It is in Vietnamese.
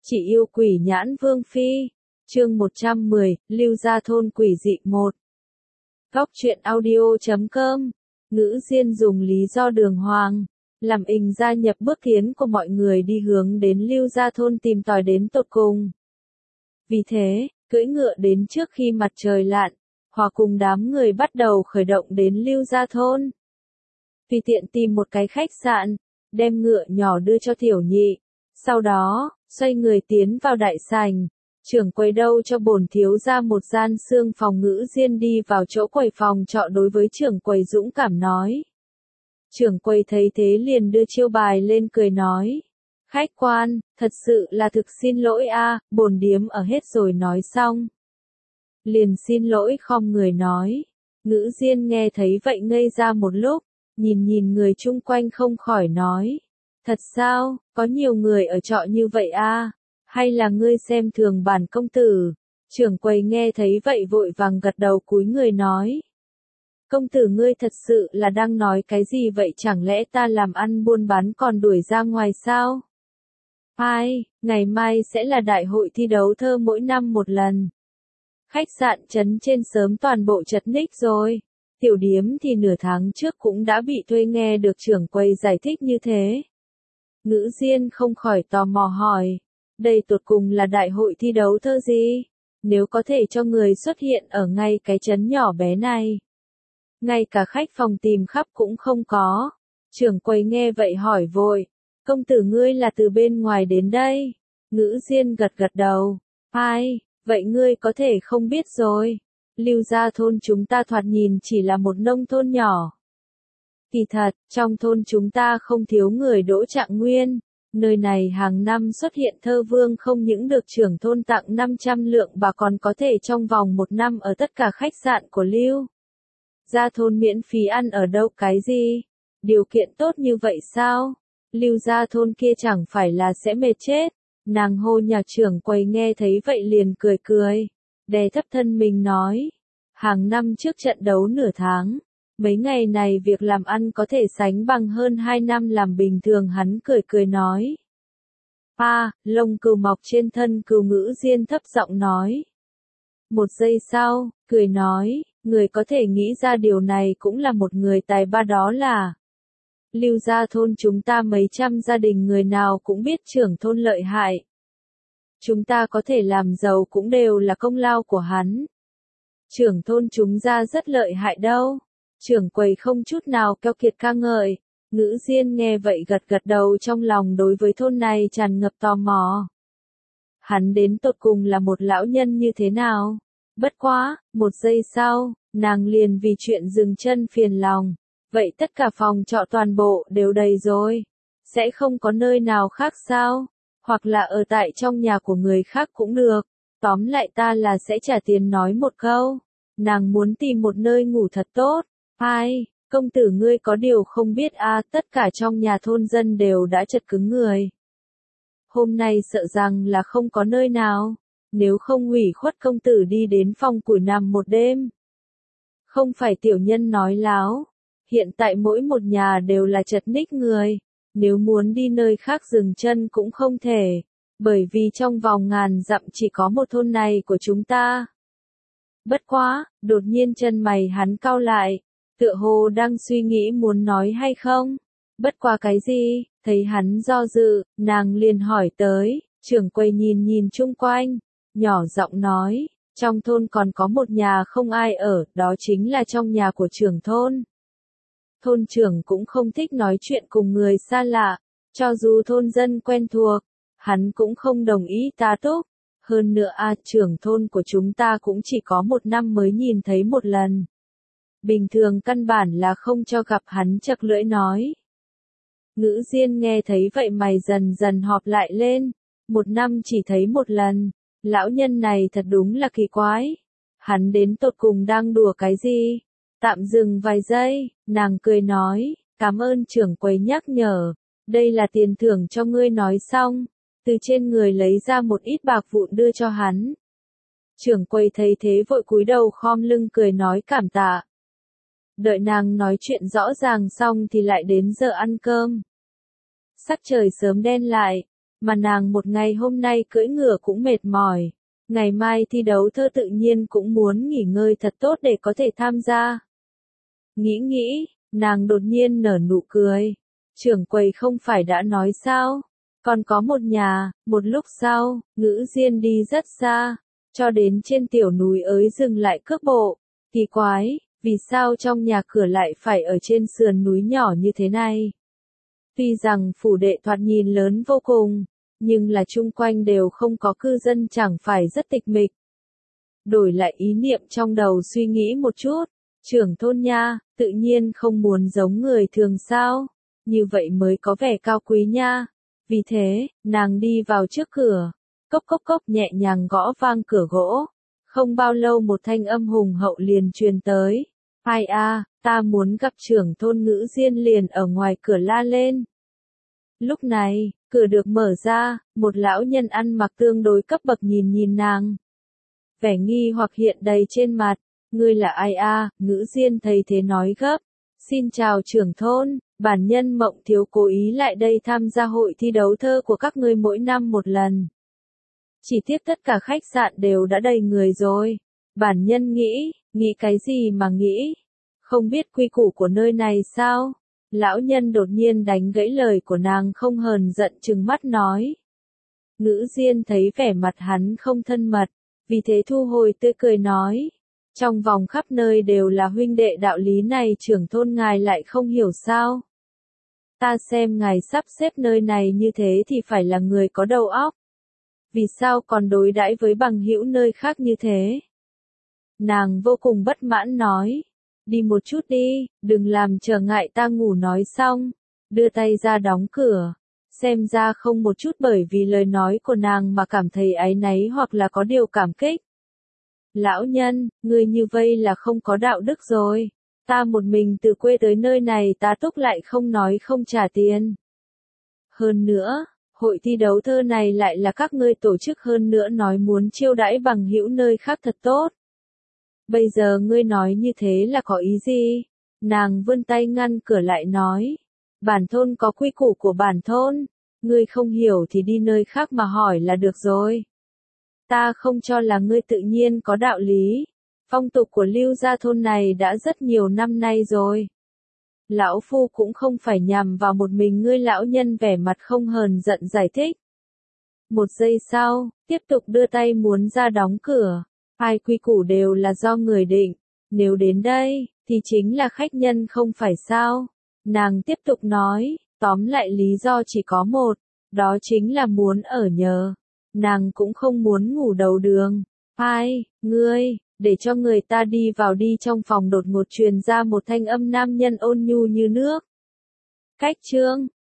Chỉ yêu quỷ nhãn vương phi. Chương 110, Lưu Gia Thôn quỷ dị 1. Góc truyện audio.com. Ngữ Diên dùng lý do đường hoàng, làm ình gia nhập bước tiến của mọi người đi hướng đến Lưu Gia Thôn tìm tòi đến tột cùng. Vì thế, cưỡi ngựa đến trước khi mặt trời lặn, hòa cùng đám người bắt đầu khởi động đến Lưu Gia Thôn. Tùy tiện tìm một cái khách sạn, đem ngựa nhỏ đưa cho tiểu nhị, sau đó, xoay người tiến vào đại sảnh. Trưởng quầy đâu cho bổn thiếu gia một gian xương phòng. Ngữ Diên đi vào chỗ quầy phòng trọ đối với trưởng quầy dũng cảm nói. Trưởng quầy thấy thế liền đưa chiêu bài lên cười nói. Khách quan, thật sự là thực xin lỗi a, bổn điếm ở hết rồi. Nói xong, liền xin lỗi khom người nói. Ngữ Diên nghe thấy vậy ngây ra một lúc, nhìn người chung quanh không khỏi nói. Thật sao, có nhiều người ở trọ như vậy a? Hay là ngươi xem thường bản công tử? Trưởng quầy nghe thấy vậy vội vàng gật đầu cúi người nói. Công tử ngươi thật sự là đang nói cái gì vậy, chẳng lẽ ta làm ăn buôn bán còn đuổi ra ngoài sao? Ai, ngày mai sẽ là đại hội thi đấu thơ mỗi năm một lần. Khách sạn trấn trên sớm toàn bộ chật ních rồi. Tiểu điếm thì nửa tháng trước cũng đã bị thuê, nghe được trưởng quầy giải thích như thế. Ngữ Diên không khỏi tò mò hỏi, đây tột cùng là đại hội thi đấu thơ gì? Nếu có thể cho người xuất hiện ở ngay cái trấn nhỏ bé này. Ngay cả khách phòng tìm khắp cũng không có. Trưởng quầy nghe vậy hỏi vội, công tử ngươi là từ bên ngoài đến đây? Ngữ Diên gật đầu, ai, vậy ngươi có thể không biết rồi. Lưu Gia Thôn chúng ta thoạt nhìn chỉ là một nông thôn nhỏ. Kỳ thật, trong thôn chúng ta không thiếu người đỗ trạng nguyên. Nơi này hàng năm xuất hiện thơ vương, không những được trưởng thôn tặng 500 lượng bà còn có thể trong vòng một năm ở tất cả khách sạn của Lưu Gia Thôn miễn phí ăn ở đâu. Cái gì? Điều kiện tốt như vậy sao? Lưu Gia Thôn kia chẳng phải là sẽ mệt chết. Nàng hô nhà trưởng quầy nghe thấy vậy liền cười, đè thấp thân mình nói. Hàng năm trước trận đấu nửa tháng, mấy ngày này việc làm ăn có thể sánh bằng hơn 2 năm làm bình thường. Hắn cười nói. Lông cừu mọc trên thân cừu. Ngữ Diên thấp giọng nói. Một giây sau, cười nói, người có thể nghĩ ra điều này cũng là một người tài ba, đó là Lưu Gia Thôn chúng ta mấy trăm gia đình người nào cũng biết trưởng thôn lợi hại. Chúng ta có thể làm giàu cũng đều là công lao của hắn. Trưởng thôn chúng ta rất lợi hại đâu. Trưởng quầy không chút nào keo kiệt ca ngợi. Ngữ Diên nghe vậy gật đầu, trong lòng đối với thôn này tràn ngập tò mò. Hắn đến tột cùng là một lão nhân như thế nào? Bất quá, một giây sau, nàng liền vì chuyện dừng chân phiền lòng. Vậy tất cả phòng trọ toàn bộ đều đầy rồi. Sẽ không có nơi nào khác sao? Hoặc là ở tại trong nhà của người khác cũng được. Tóm lại ta là sẽ trả tiền. Nói một câu. Nàng muốn tìm một nơi ngủ thật tốt. Công tử ngươi có điều không biết tất cả trong nhà thôn dân đều đã chật cứng người. Hôm nay sợ rằng là không có nơi nào. Nếu không ủy khuất công tử đi đến phòng củi nằm một đêm. Không phải tiểu nhân nói láo. Hiện tại mỗi một nhà đều là chật ních người. Nếu muốn đi nơi khác dừng chân cũng không thể. Bởi vì trong vòng ngàn dặm chỉ có một thôn này của chúng ta. Bất quá, đột nhiên chân mày hắn cau lại. Tựa hồ đang suy nghĩ muốn nói hay không. Bất quá cái gì? Thấy hắn do dự, nàng liền hỏi tới. Trưởng quầy nhìn chung quanh, nhỏ giọng nói, trong thôn còn có một nhà không ai ở, đó chính là trong nhà của trưởng thôn. Thôn trưởng cũng không thích nói chuyện cùng người xa lạ, cho dù thôn dân quen thuộc, hắn cũng không đồng ý tá túc. Hơn nữa trưởng thôn của chúng ta cũng chỉ có một năm mới nhìn thấy một lần. Bình thường căn bản là không cho gặp. Hắn chật lưỡi nói. Ngữ Diên nghe thấy vậy mày dần họp lại lên. Một năm chỉ thấy một lần. Lão nhân này thật đúng là kỳ quái. Hắn đến tột cùng đang đùa cái gì? Tạm dừng vài giây, nàng cười nói, cảm ơn trưởng quầy nhắc nhở. Đây là tiền thưởng cho ngươi. Nói xong, từ trên người lấy ra một ít bạc vụn đưa cho hắn. Trưởng quầy thấy thế vội cúi đầu khom lưng cười nói cảm tạ. Đợi nàng nói chuyện rõ ràng xong thì lại đến giờ ăn cơm. Sắc trời sớm đen lại, mà nàng một ngày hôm nay cưỡi ngựa cũng mệt mỏi. Ngày mai thi đấu thơ tự nhiên cũng muốn nghỉ ngơi thật tốt để có thể tham gia. Nghĩ, nàng đột nhiên nở nụ cười. Trưởng quầy không phải đã nói sao? Còn có một nhà, một lúc sau, Ngữ Diên đi rất xa, cho đến trên tiểu núi ấy dừng lại cước bộ. Kỳ quái, vì sao trong nhà cửa lại phải ở trên sườn núi nhỏ như thế này? Tuy rằng phủ đệ thoạt nhìn lớn vô cùng, nhưng là chung quanh đều không có cư dân, chẳng phải rất tịch mịch. Đổi lại ý niệm trong đầu suy nghĩ một chút, trưởng thôn nha, tự nhiên không muốn giống người thường sao, như vậy mới có vẻ cao quý nha. Vì thế, nàng đi vào trước cửa, cốc cốc cốc nhẹ nhàng gõ vang cửa gỗ. Không bao lâu một thanh âm hùng hậu liền truyền tới. Ai a, ta muốn gặp trưởng thôn. Ngữ Diên liền ở ngoài cửa la lên. Lúc này, cửa được mở ra, một lão nhân ăn mặc tương đối cấp bậc nhìn nàng. Vẻ nghi hoặc hiện đầy trên mặt. Ngươi là ai a? Ngữ Diên thấy thế nói gấp. Xin chào trưởng thôn, bản nhân Mộng Thiếu cố ý lại đây tham gia hội thi đấu thơ của các ngươi mỗi năm một lần. Chỉ tiếc tất cả khách sạn đều đã đầy người rồi. Bản nhân nghĩ cái gì mà nghĩ? Không biết quy củ của nơi này sao? Lão nhân đột nhiên đánh gãy lời của nàng, không hờn giận trừng mắt nói. Ngữ Diên thấy vẻ mặt hắn không thân mật, vì thế thu hồi tươi cười nói. Trong vòng khắp nơi đều là huynh đệ, đạo lý này trưởng thôn ngài lại không hiểu sao? Ta xem ngài sắp xếp nơi này như thế thì phải là người có đầu óc. Vì sao còn đối đãi với bằng hữu nơi khác như thế? Nàng vô cùng bất mãn nói. Đi một chút đi, đừng làm trở ngại ta ngủ. Nói xong, đưa tay ra đóng cửa. Xem ra không một chút bởi vì lời nói của nàng mà cảm thấy áy náy hoặc là có điều cảm kích. Lão nhân, người như vây là không có đạo đức rồi. Ta một mình từ quê tới nơi này tá túc lại không nói không trả tiền. Hơn nữa, hội thi đấu thơ này lại là các ngươi tổ chức, hơn nữa nói muốn chiêu đãi bằng hữu nơi khác thật tốt. Bây giờ ngươi nói như thế là có ý gì? Nàng vươn tay ngăn cửa lại nói. Bản thôn có quy củ của bản thôn. Ngươi không hiểu thì đi nơi khác mà hỏi là được rồi. Ta không cho là ngươi tự nhiên có đạo lý. Phong tục của Lưu gia thôn này đã rất nhiều năm nay rồi. Lão phu cũng không phải nhằm vào một mình ngươi. Lão nhân vẻ mặt không hờn giận giải thích. Một giây sau, tiếp tục đưa tay muốn ra đóng cửa. Hai quy củ đều là do người định. Nếu đến đây, thì chính là khách nhân không phải sao? Nàng tiếp tục nói, tóm lại lý do chỉ có một, đó chính là muốn ở nhờ. Nàng cũng không muốn ngủ đầu đường. Ai, ngươi, để cho người ta đi vào đi. Trong phòng đột ngột truyền ra một thanh âm nam nhân ôn nhu như nước. Cách chương